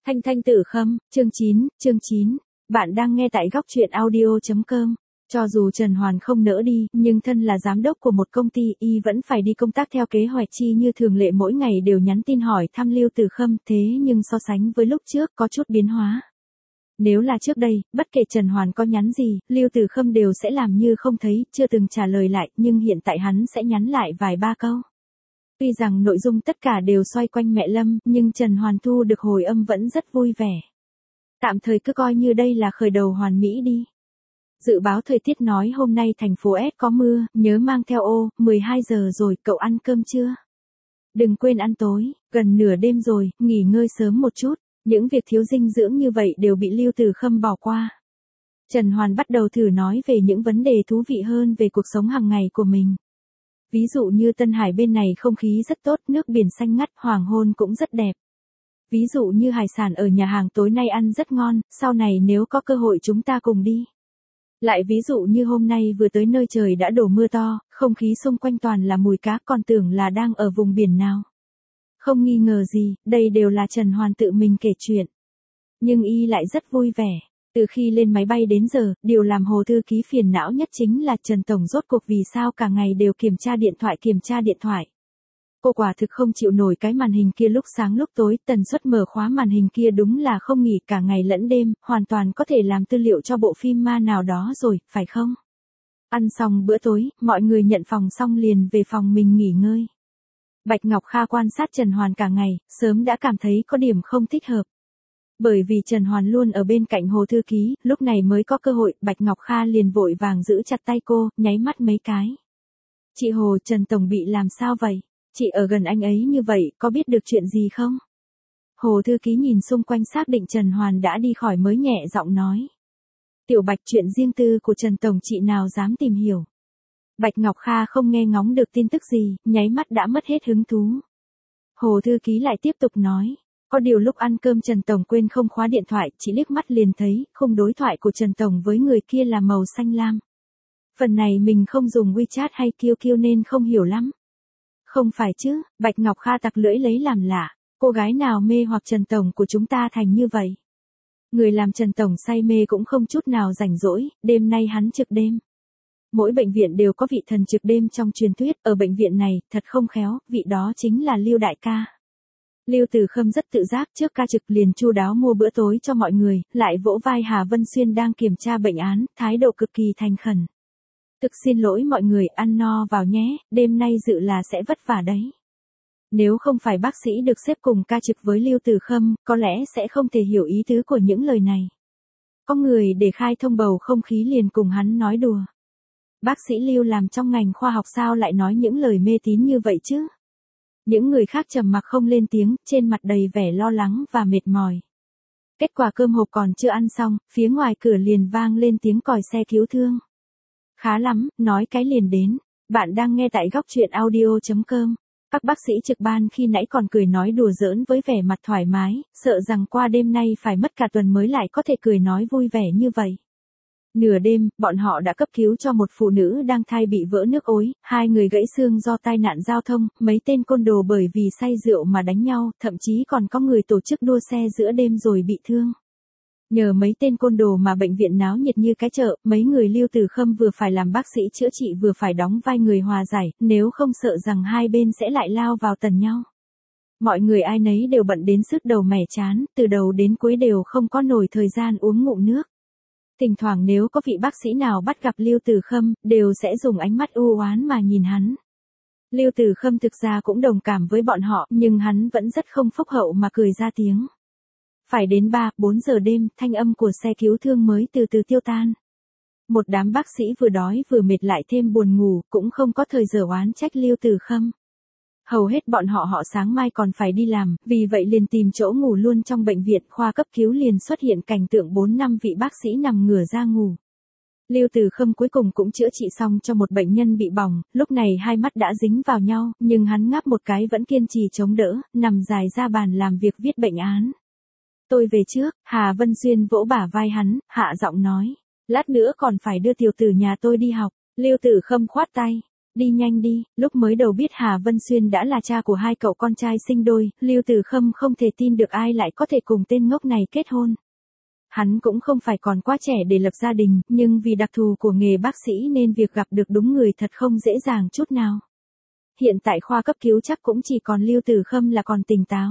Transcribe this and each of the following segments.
Thanh Thanh Tử Khâm, chương 9. Bạn đang nghe tại góc truyện audio.com. Cho dù Trần Hoàn không nỡ đi, nhưng thân là giám đốc của một công ty, y vẫn phải đi công tác theo kế hoạch chi như thường lệ, mỗi ngày đều nhắn tin hỏi thăm Lưu Tử Khâm, thế nhưng so sánh với lúc trước có chút biến hóa. Nếu là trước đây, bất kể Trần Hoàn có nhắn gì, Lưu Tử Khâm đều sẽ làm như không thấy, chưa từng trả lời lại, nhưng hiện tại hắn sẽ nhắn lại vài ba câu. Tuy rằng nội dung tất cả đều xoay quanh mẹ Lâm, nhưng Trần Hoàn thu được hồi âm vẫn rất vui vẻ. Tạm thời cứ coi như đây là khởi đầu hoàn mỹ đi. Dự báo thời tiết nói hôm nay thành phố S có mưa, nhớ mang theo ô, 12 giờ rồi, cậu ăn cơm chưa? Đừng quên ăn tối, gần nửa đêm rồi, nghỉ ngơi sớm một chút. Những việc thiếu dinh dưỡng như vậy đều bị Lưu Tử Khâm bỏ qua. Trần Hoàn bắt đầu thử nói về những vấn đề thú vị hơn về cuộc sống hàng ngày của mình. Ví dụ như Tân Hải bên này không khí rất tốt, nước biển xanh ngắt, hoàng hôn cũng rất đẹp. Ví dụ như hải sản ở nhà hàng tối nay ăn rất ngon, sau này nếu có cơ hội chúng ta cùng đi. Lại ví dụ như hôm nay vừa tới nơi trời đã đổ mưa to, không khí xung quanh toàn là mùi cá, còn tưởng là đang ở vùng biển nào. Không nghi ngờ gì, đây đều là Trần Hoàn tự mình kể chuyện. Nhưng y lại rất vui vẻ. Từ khi lên máy bay đến giờ, điều làm Hồ thư ký phiền não nhất chính là Trần Tổng rốt cuộc vì sao cả ngày đều kiểm tra điện thoại. Cô quả thực không chịu nổi cái màn hình kia lúc sáng lúc tối, tần suất mở khóa màn hình kia đúng là không nghỉ cả ngày lẫn đêm, hoàn toàn có thể làm tư liệu cho bộ phim ma nào đó rồi, phải không? Ăn xong bữa tối, mọi người nhận phòng xong liền về phòng mình nghỉ ngơi. Bạch Ngọc Kha quan sát Trần Hoàn cả ngày, sớm đã cảm thấy có điểm không thích hợp. Bởi vì Trần Hoàn luôn ở bên cạnh Hồ thư ký, lúc này mới có cơ hội, Bạch Ngọc Kha liền vội vàng giữ chặt tay cô, nháy mắt mấy cái. Chị Hồ, Trần Tổng bị làm sao vậy? Chị ở gần anh ấy như vậy, có biết được chuyện gì không? Hồ thư ký nhìn xung quanh xác định Trần Hoàn đã đi khỏi mới nhẹ giọng nói. Tiểu Bạch, chuyện riêng tư của Trần Tổng chị nào dám tìm hiểu. Bạch Ngọc Kha không nghe ngóng được tin tức gì, nháy mắt đã mất hết hứng thú. Hồ thư ký lại tiếp tục nói. Có điều lúc ăn cơm Trần Tổng quên không khóa điện thoại, chỉ liếc mắt liền thấy, khung đối thoại của Trần Tổng với người kia là màu xanh lam. Phần này mình không dùng WeChat hay QQ nên không hiểu lắm. Không phải chứ, Bạch Ngọc Kha tặc lưỡi lấy làm lạ, cô gái nào mê hoặc Trần Tổng của chúng ta thành như vậy. Người làm Trần Tổng say mê cũng không chút nào rảnh rỗi, đêm nay hắn trực đêm. Mỗi bệnh viện đều có vị thần trực đêm trong truyền thuyết, ở bệnh viện này, thật không khéo, vị đó chính là Lưu đại ca. Lưu Tử Khâm rất tự giác, trước ca trực liền chu đáo mua bữa tối cho mọi người, lại vỗ vai Hà Vân Xuyên đang kiểm tra bệnh án, thái độ cực kỳ thành khẩn. Thực xin lỗi mọi người, ăn no vào nhé, đêm nay dự là sẽ vất vả đấy. Nếu không phải bác sĩ được xếp cùng ca trực với Lưu Tử Khâm, có lẽ sẽ không thể hiểu ý tứ của những lời này. Có người để khai thông bầu không khí liền cùng hắn nói đùa. Bác sĩ Lưu làm trong ngành khoa học sao lại nói những lời mê tín như vậy chứ? Những người khác trầm mặc không lên tiếng, trên mặt đầy vẻ lo lắng và mệt mỏi. Kết quả cơm hộp còn chưa ăn xong, phía ngoài cửa liền vang lên tiếng còi xe cứu thương. Khá lắm, nói cái liền đến. Bạn đang nghe tại góc truyện audio.com. Các bác sĩ trực ban khi nãy còn cười nói đùa giỡn với vẻ mặt thoải mái, sợ rằng qua đêm nay phải mất cả tuần mới lại có thể cười nói vui vẻ như vậy. Nửa đêm, bọn họ đã cấp cứu cho một phụ nữ đang thai bị vỡ nước ối, 2 người gãy xương do tai nạn giao thông, mấy tên côn đồ bởi vì say rượu mà đánh nhau, thậm chí còn có người tổ chức đua xe giữa đêm rồi bị thương. Nhờ mấy tên côn đồ mà bệnh viện náo nhiệt như cái chợ, mấy người Lưu Tử Khâm vừa phải làm bác sĩ chữa trị vừa phải đóng vai người hòa giải, nếu không sợ rằng hai bên sẽ lại lao vào tần nhau. Mọi người ai nấy đều bận đến sứt đầu mẻ chán, từ đầu đến cuối đều không có nổi thời gian uống ngụm nước. Thỉnh thoảng nếu có vị bác sĩ nào bắt gặp Lưu Tử Khâm, đều sẽ dùng ánh mắt u oán mà nhìn hắn. Lưu Tử Khâm thực ra cũng đồng cảm với bọn họ, nhưng hắn vẫn rất không phúc hậu mà cười ra tiếng. Phải đến 3-4 giờ đêm, thanh âm của xe cứu thương mới từ từ tiêu tan. Một đám bác sĩ vừa đói vừa mệt lại thêm buồn ngủ, cũng không có thời giờ oán trách Lưu Tử Khâm. Hầu hết bọn họ sáng mai còn phải đi làm, vì vậy liền tìm chỗ ngủ luôn trong bệnh viện. Khoa cấp cứu liền xuất hiện cảnh tượng 4-5 vị bác sĩ nằm ngửa ra ngủ. Lưu Tử Khâm cuối cùng cũng chữa trị xong cho một bệnh nhân bị bỏng, lúc này hai mắt đã dính vào nhau, nhưng hắn ngáp một cái vẫn kiên trì chống đỡ, nằm dài ra bàn làm việc viết bệnh án. Tôi về trước, Hà Vân Xuyên vỗ bả vai hắn, hạ giọng nói. Lát nữa còn phải đưa tiểu tử nhà tôi đi học. Lưu Tử Khâm khoát tay. Đi nhanh đi, lúc mới đầu biết Hà Vân Xuyên đã là cha của hai cậu con trai sinh đôi, Lưu Tử Khâm không thể tin được ai lại có thể cùng tên ngốc này kết hôn. Hắn cũng không phải còn quá trẻ để lập gia đình, nhưng vì đặc thù của nghề bác sĩ nên việc gặp được đúng người thật không dễ dàng chút nào. Hiện tại khoa cấp cứu chắc cũng chỉ còn Lưu Tử Khâm là còn tỉnh táo.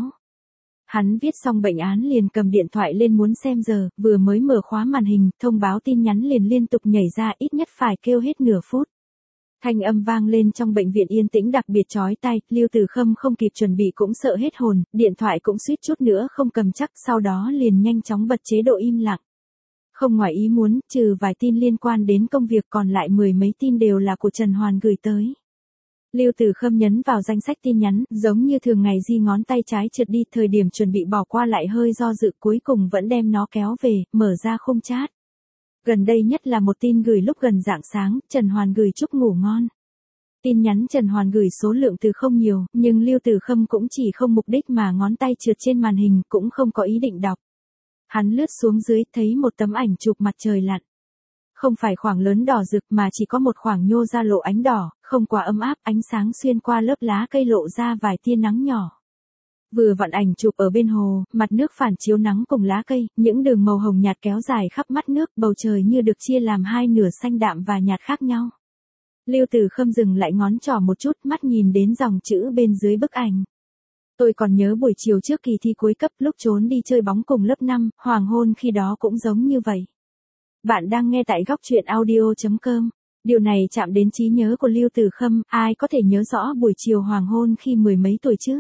Hắn viết xong bệnh án liền cầm điện thoại lên muốn xem giờ, vừa mới mở khóa màn hình, thông báo tin nhắn liền liên tục nhảy ra, ít nhất phải kêu hết nửa phút. Thanh âm vang lên trong bệnh viện yên tĩnh đặc biệt chói tai, Lưu Tử Khâm không kịp chuẩn bị cũng sợ hết hồn, điện thoại cũng suýt chút nữa không cầm chắc, sau đó liền nhanh chóng bật chế độ im lặng. Không ngoài ý muốn, trừ vài tin liên quan đến công việc còn lại mười mấy tin đều là của Trần Hoàn gửi tới. Lưu Tử Khâm nhấn vào danh sách tin nhắn, giống như thường ngày di ngón tay trái trượt đi, thời điểm chuẩn bị bỏ qua lại hơi do dự, cuối cùng vẫn đem nó kéo về, mở ra khung chat. Gần đây nhất là một tin gửi lúc gần rạng sáng, Trần Hoàn gửi chúc ngủ ngon. Tin nhắn Trần Hoàn gửi số lượng từ không nhiều, nhưng Lưu Tử Khâm cũng chỉ không mục đích mà ngón tay trượt trên màn hình, cũng không có ý định đọc. Hắn lướt xuống dưới, thấy một tấm ảnh chụp mặt trời lặn. Không phải khoảng lớn đỏ rực mà chỉ có một khoảng nhô ra lộ ánh đỏ, không quá ấm áp, ánh sáng xuyên qua lớp lá cây lộ ra vài tia nắng nhỏ. Vừa vặn ảnh chụp ở bên hồ, mặt nước phản chiếu nắng cùng lá cây, những đường màu hồng nhạt kéo dài khắp mắt nước, bầu trời như được chia làm hai nửa xanh đạm và nhạt khác nhau. Lưu Tử Khâm dừng lại ngón trỏ một chút, mắt nhìn đến dòng chữ bên dưới bức ảnh. Tôi còn nhớ buổi chiều trước kỳ thi cuối cấp lúc trốn đi chơi bóng cùng lớp 5, hoàng hôn khi đó cũng giống như vậy. Bạn đang nghe tại góc truyện audio.com. Điều này chạm đến trí nhớ của Lưu Tử Khâm, ai có thể nhớ rõ buổi chiều hoàng hôn khi mười mấy tuổi chứ?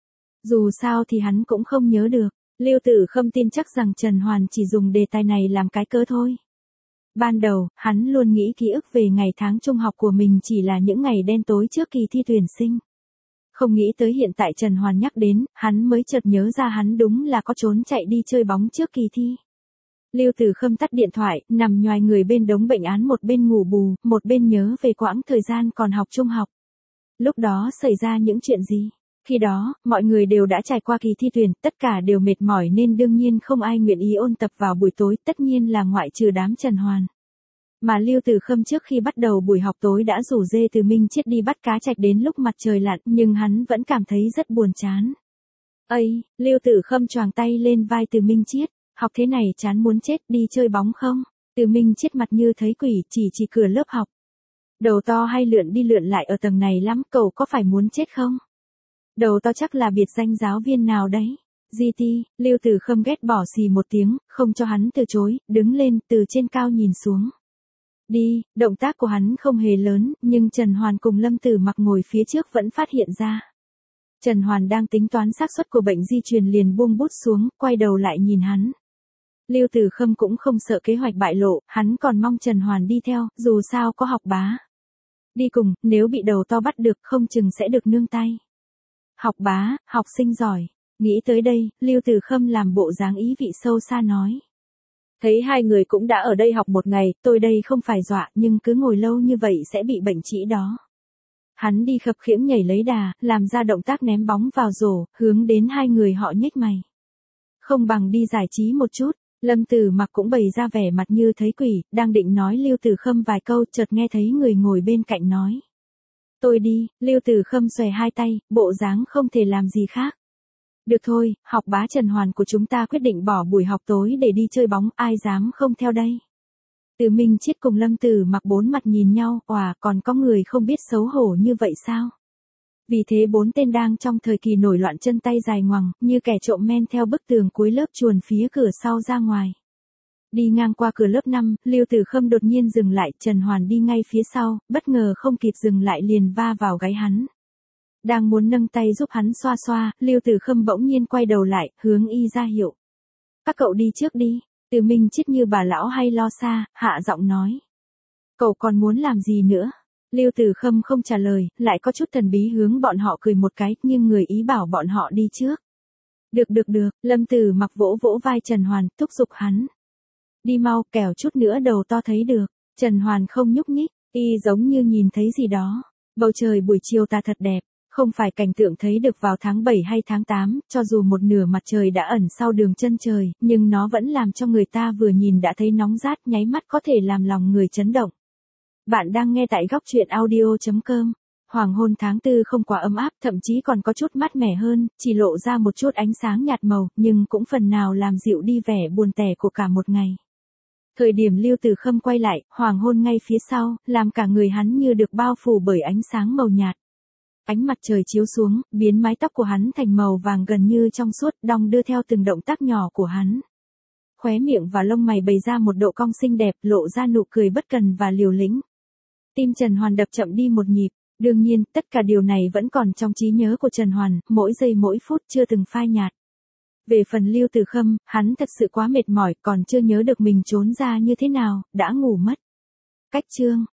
Dù sao thì hắn cũng không nhớ được. Lưu Tử Khâm tin chắc rằng Trần Hoàn chỉ dùng đề tài này làm cái cớ thôi. Ban đầu, hắn luôn nghĩ ký ức về ngày tháng trung học của mình chỉ là những ngày đen tối trước kỳ thi tuyển sinh. Không nghĩ tới hiện tại Trần Hoàn nhắc đến, hắn mới chợt nhớ ra hắn đúng là có trốn chạy đi chơi bóng trước kỳ thi. Lưu Tử Khâm tắt điện thoại, nằm nhoài người bên đống bệnh án, một bên ngủ bù, một bên nhớ về quãng thời gian còn học trung học. Lúc đó xảy ra những chuyện gì? Khi đó, mọi người đều đã trải qua kỳ thi tuyển, tất cả đều mệt mỏi nên đương nhiên không ai nguyện ý ôn tập vào buổi tối, tất nhiên là ngoại trừ đám Trần Hoàn. Mà Lưu Tử Khâm trước khi bắt đầu buổi học tối đã rủ dê Từ Minh Chiết đi bắt cá trạch đến lúc mặt trời lặn, nhưng hắn vẫn cảm thấy rất buồn chán. Ây, Lưu Tử Khâm choàng tay lên vai Từ Minh Chiết, học thế này chán muốn chết, đi chơi bóng không? Từ Minh Chiết mặt như thấy quỷ, chỉ cửa lớp học. Đầu to hay lượn đi lượn lại ở tầng này lắm, cậu có phải muốn chết không? Đầu to chắc là biệt danh giáo viên nào đấy. GT, Lưu Tử Khâm ghét bỏ xì một tiếng, không cho hắn từ chối, đứng lên, từ trên cao nhìn xuống. Đi, động tác của hắn không hề lớn, nhưng Trần Hoàn cùng Lâm Tử Mặc ngồi phía trước vẫn phát hiện ra. Trần Hoàn đang tính toán xác suất của bệnh di truyền liền buông bút xuống, quay đầu lại nhìn hắn. Lưu Tử Khâm cũng không sợ kế hoạch bại lộ, hắn còn mong Trần Hoàn đi theo, dù sao có học bá đi cùng, nếu bị đầu to bắt được không chừng sẽ được nương tay. Học bá, học sinh giỏi. Nghĩ tới đây, Lưu Tử Khâm làm bộ dáng ý vị sâu xa nói. Thấy hai người cũng đã ở đây học một ngày, tôi đây không phải dọa, nhưng cứ ngồi lâu như vậy sẽ bị bệnh trĩ đó. Hắn đi khập khiễng nhảy lấy đà, làm ra động tác ném bóng vào rổ, hướng đến hai người họ nhếch mày. Không bằng đi giải trí một chút. Lâm Tử Mặc cũng bày ra vẻ mặt như thấy quỷ, đang định nói Lưu Tử Khâm vài câu, chợt nghe thấy người ngồi bên cạnh nói. Tôi đi, Lưu Tử Khâm xòe hai tay, bộ dáng không thể làm gì khác. Được thôi, học bá Trần Hoàn của chúng ta quyết định bỏ buổi học tối để đi chơi bóng, ai dám không theo đây. Từ Minh Chiết cùng Lâm Tử Mặc bốn mặt nhìn nhau, còn có người không biết xấu hổ như vậy sao? Vì thế bốn tên đang trong thời kỳ nổi loạn chân tay dài ngoằng, như kẻ trộm men theo bức tường cuối lớp chuồn phía cửa sau ra ngoài. Đi ngang qua cửa lớp 5, Lưu Tử Khâm đột nhiên dừng lại, Trần Hoàn đi ngay phía sau, bất ngờ không kịp dừng lại liền va vào gáy hắn. Đang muốn nâng tay giúp hắn xoa xoa, Lưu Tử Khâm bỗng nhiên quay đầu lại, hướng y ra hiệu. Các cậu đi trước đi. Từ Minh Chiết như bà lão hay lo xa, hạ giọng nói. Cậu còn muốn làm gì nữa? Lưu Tử Khâm không trả lời, lại có chút thần bí hướng bọn họ cười một cái, nhưng người ý bảo bọn họ đi trước. Được, Lâm Tử Mặc vỗ vỗ vai Trần Hoàn, thúc giục hắn. Đi mau, kẻo chút nữa đầu to thấy được. Trần Hoàn không nhúc nhích, y giống như nhìn thấy gì đó. Bầu trời buổi chiều ta thật đẹp, không phải cảnh tượng thấy được vào tháng 7 hay tháng 8, cho dù một nửa mặt trời đã ẩn sau đường chân trời, nhưng nó vẫn làm cho người ta vừa nhìn đã thấy nóng rát, nháy mắt có thể làm lòng người chấn động. Bạn đang nghe tại góc truyện audio.com. Hoàng hôn tháng tư không quá ấm áp, thậm chí còn có chút mát mẻ hơn, chỉ lộ ra một chút ánh sáng nhạt màu, nhưng cũng phần nào làm dịu đi vẻ buồn tẻ của cả một ngày. Thời điểm Lưu Tử Khâm quay lại, hoàng hôn ngay phía sau, làm cả người hắn như được bao phủ bởi ánh sáng màu nhạt. Ánh mặt trời chiếu xuống, biến mái tóc của hắn thành màu vàng gần như trong suốt, đong đưa theo từng động tác nhỏ của hắn. Khóe miệng và lông mày bày ra một độ cong xinh đẹp, lộ ra nụ cười bất cần và liều lĩnh. Tim Trần Hoàn đập chậm đi một nhịp. Đương nhiên, tất cả điều này vẫn còn trong trí nhớ của Trần Hoàn, mỗi giây mỗi phút chưa từng phai nhạt. Về phần Lưu Tử Khâm, hắn thật sự quá mệt mỏi, còn chưa nhớ được mình trốn ra như thế nào, đã ngủ mất. Cách chương